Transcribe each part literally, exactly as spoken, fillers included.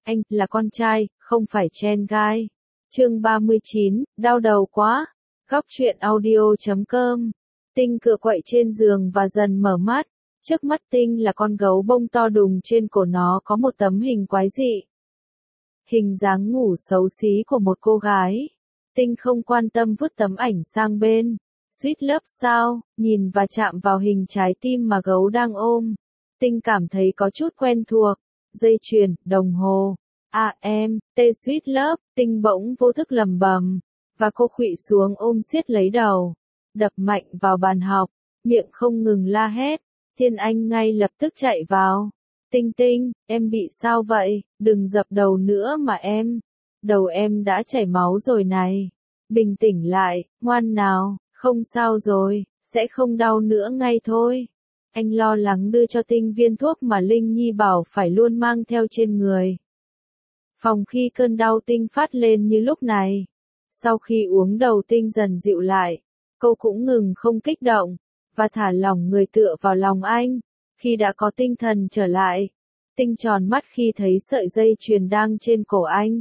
Anh, là con trai, không phải Chen Gai. Chương ba mươi chín, đau đầu quá. Góc truyện audio chấm com. Tinh cựa quậy trên giường và dần mở mắt. Trước mắt Tinh là con gấu bông to đùng, trên cổ nó có một tấm hình quái dị. Hình dáng ngủ xấu xí của một cô gái. Tinh không quan tâm vứt tấm ảnh sang bên. Suýt lớp sao, nhìn và chạm vào hình trái tim mà gấu đang ôm. Tinh cảm thấy có chút quen thuộc. Dây chuyền, đồng hồ. À em, tê suýt lớp, Tinh bỗng vô thức lầm bầm. Và cô khuỵu xuống ôm siết lấy đầu. Đập mạnh vào bàn học, miệng không ngừng la hét. Thiên Anh ngay lập tức chạy vào. Tinh Tinh, em bị sao vậy? Đừng dập đầu nữa mà em. Đầu em đã chảy máu rồi này. Bình tĩnh lại, ngoan nào, không sao rồi, sẽ không đau nữa ngay thôi. Anh lo lắng đưa cho Tinh viên thuốc mà Linh Nhi bảo phải luôn mang theo trên người. Phòng khi cơn đau Tinh phát lên như lúc này. Sau khi uống đầu Tinh dần dịu lại, cô cũng ngừng không kích động, và thả lỏng người tựa vào lòng anh. Khi đã có tinh thần trở lại, Tinh tròn mắt khi thấy sợi dây chuyền đang trên cổ anh.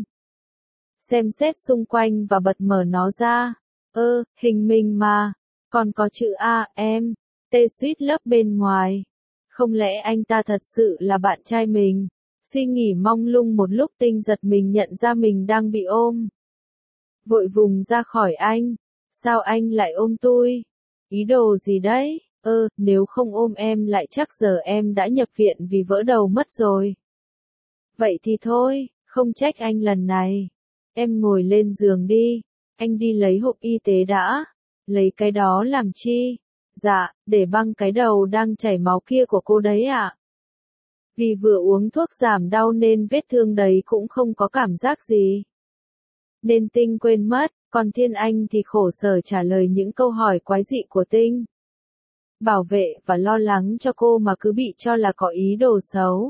Xem xét xung quanh và bật mở nó ra. Ơ, hình mình mà, còn có chữ A, em, tê suýt lớp bên ngoài. Không lẽ anh ta thật sự là bạn trai mình? Suy nghĩ mông lung một lúc, Tinh giật mình nhận ra mình đang bị ôm. Vội vùng ra khỏi anh. Sao anh lại ôm tôi? Ý đồ gì đấy? Ơ, nếu không ôm em lại chắc giờ em đã nhập viện vì vỡ đầu mất rồi. Vậy thì thôi, không trách anh lần này. Em ngồi lên giường đi. Anh đi lấy hộp y tế đã. Lấy cái đó làm chi? Dạ, để băng cái đầu đang chảy máu kia của cô đấy ạ. Vì vừa uống thuốc giảm đau nên vết thương đấy cũng không có cảm giác gì. Nên Tinh quên mất, còn Thiên Anh thì khổ sở trả lời những câu hỏi quái dị của Tinh. Bảo vệ và lo lắng cho cô mà cứ bị cho là có ý đồ xấu.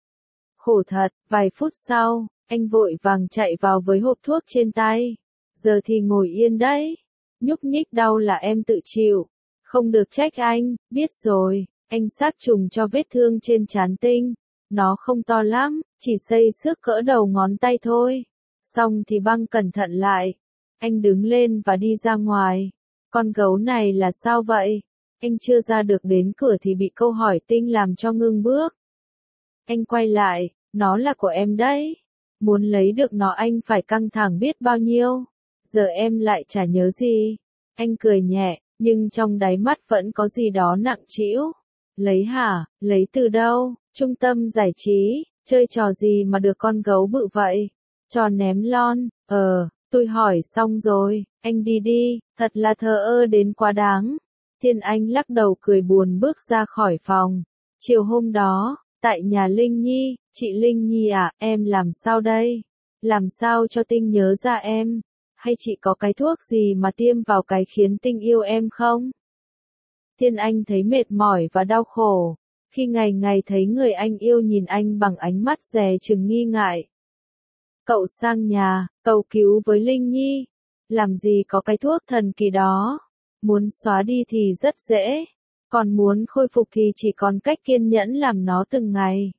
Khổ thật, vài phút sau, anh vội vàng chạy vào với hộp thuốc trên tay. Giờ thì ngồi yên đấy. Nhúc nhích đau là em tự chịu. Không được trách anh, biết rồi. Anh sát trùng cho vết thương trên trán Tinh. Nó không to lắm, chỉ xây xước cỡ đầu ngón tay thôi. Xong thì băng cẩn thận lại. Anh đứng lên và đi ra ngoài. Con gấu này là sao vậy? Anh chưa ra được đến cửa thì bị câu hỏi Tinh làm cho ngưng bước. Anh quay lại, nó là của em đấy. Muốn lấy được nó anh phải căng thẳng biết bao nhiêu. Giờ em lại chả nhớ gì. Anh cười nhẹ, nhưng trong đáy mắt vẫn có gì đó nặng trĩu. Lấy hả? Lấy từ đâu? Trung tâm giải trí, chơi trò gì mà được con gấu bự vậy? Trò ném lon, ờ, tôi hỏi xong rồi, anh đi đi, thật là thờ ơ đến quá đáng. Thiên Anh lắc đầu cười buồn bước ra khỏi phòng. Chiều hôm đó, tại nhà Linh Nhi, chị Linh Nhi à, em làm sao đây? Làm sao cho Tinh nhớ ra em? Hay chị có cái thuốc gì mà tiêm vào cái khiến Tinh yêu em không? Thiên Anh thấy mệt mỏi và đau khổ, khi ngày ngày thấy người anh yêu nhìn anh bằng ánh mắt dè chừng nghi ngại. Cậu sang nhà, cầu cứu với Linh Nhi. Làm gì có cái thuốc thần kỳ đó. Muốn xóa đi thì rất dễ. Còn muốn khôi phục thì chỉ còn cách kiên nhẫn làm nó từng ngày.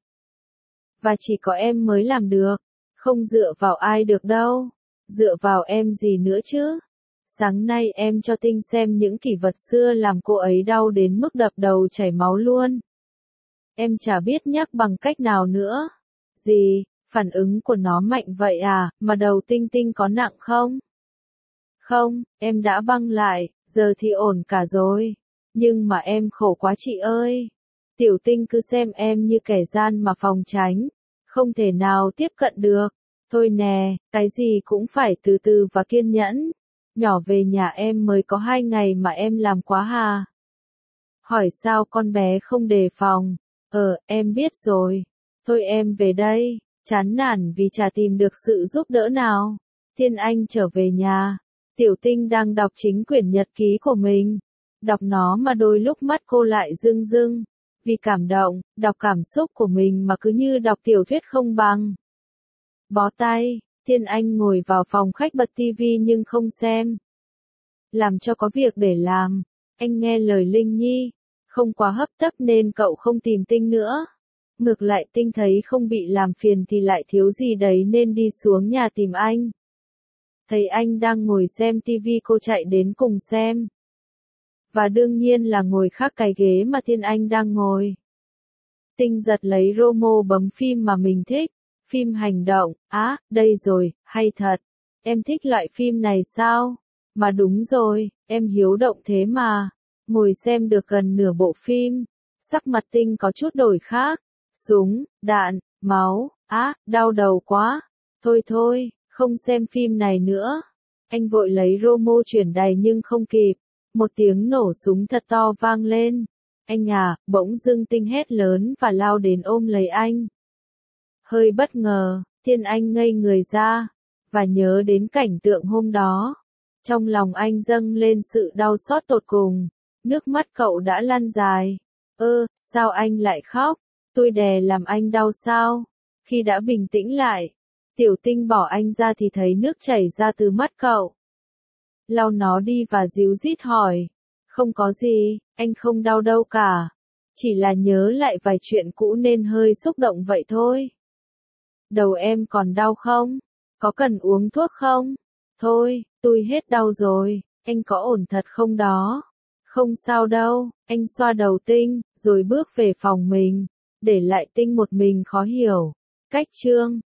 Và chỉ có em mới làm được. Không dựa vào ai được đâu. Dựa vào em gì nữa chứ? Sáng nay em cho Tinh xem những kỷ vật xưa làm cô ấy đau đến mức đập đầu chảy máu luôn. Em chả biết nhắc bằng cách nào nữa. Gì? Phản ứng của nó mạnh vậy à, mà đầu Tinh Tinh có nặng không? Không, em đã băng lại, giờ thì ổn cả rồi. Nhưng mà em khổ quá chị ơi. Tiểu Tinh cứ xem em như kẻ gian mà phòng tránh. Không thể nào tiếp cận được. Thôi nè, cái gì cũng phải từ từ và kiên nhẫn. Nhỏ về nhà em mới có hai ngày mà em làm quá hà. Hỏi sao con bé không đề phòng. Ờ, em biết rồi. Thôi em về đây. Chán nản vì chả tìm được sự giúp đỡ nào. Thiên Anh trở về nhà. Tiểu Tinh đang đọc chính quyển nhật ký của mình. Đọc nó mà đôi lúc mắt cô lại rưng rưng. Vì cảm động, đọc cảm xúc của mình mà cứ như đọc tiểu thuyết không bằng. Bó tay, Thiên Anh ngồi vào phòng khách bật tivi nhưng không xem. Làm cho có việc để làm. Anh nghe lời Linh Nhi. Không quá hấp tấp nên cậu không tìm Tinh nữa. Ngược lại Tinh thấy không bị làm phiền thì lại thiếu gì đấy nên đi xuống nhà tìm anh. Thấy anh đang ngồi xem tivi cô chạy đến cùng xem. Và đương nhiên là ngồi khác cái ghế mà Thiên Anh đang ngồi. Tinh giật lấy Romo bấm phim mà mình thích. Phim hành động, á, à, đây rồi, hay thật. Em thích loại phim này sao? Mà đúng rồi, em hiếu động thế mà. Ngồi xem được gần nửa bộ phim. Sắc mặt Tinh có chút đổi khác. Súng, đạn, máu, á, à, đau đầu quá. Thôi thôi, không xem phim này nữa. Anh vội lấy Romo chuyển đài nhưng không kịp. Một tiếng nổ súng thật to vang lên. Anh à, bỗng dưng Tinh hét lớn và lao đến ôm lấy anh. Hơi bất ngờ, Thiên Anh ngây người ra, và nhớ đến cảnh tượng hôm đó. Trong lòng anh dâng lên sự đau xót tột cùng, nước mắt cậu đã lăn dài. Ơ, sao anh lại khóc? Tôi đè làm anh đau sao? Khi đã bình tĩnh lại, Tiểu Tinh bỏ anh ra thì thấy nước chảy ra từ mắt cậu. Lau nó đi và díu dít hỏi. Không có gì, anh không đau đâu cả. Chỉ là nhớ lại vài chuyện cũ nên hơi xúc động vậy thôi. Đầu em còn đau không? Có cần uống thuốc không? Thôi, tôi hết đau rồi, anh có ổn thật không đó? Không sao đâu, anh xoa đầu Tinh, rồi bước về phòng mình, để lại Tinh một mình khó hiểu. Cách chương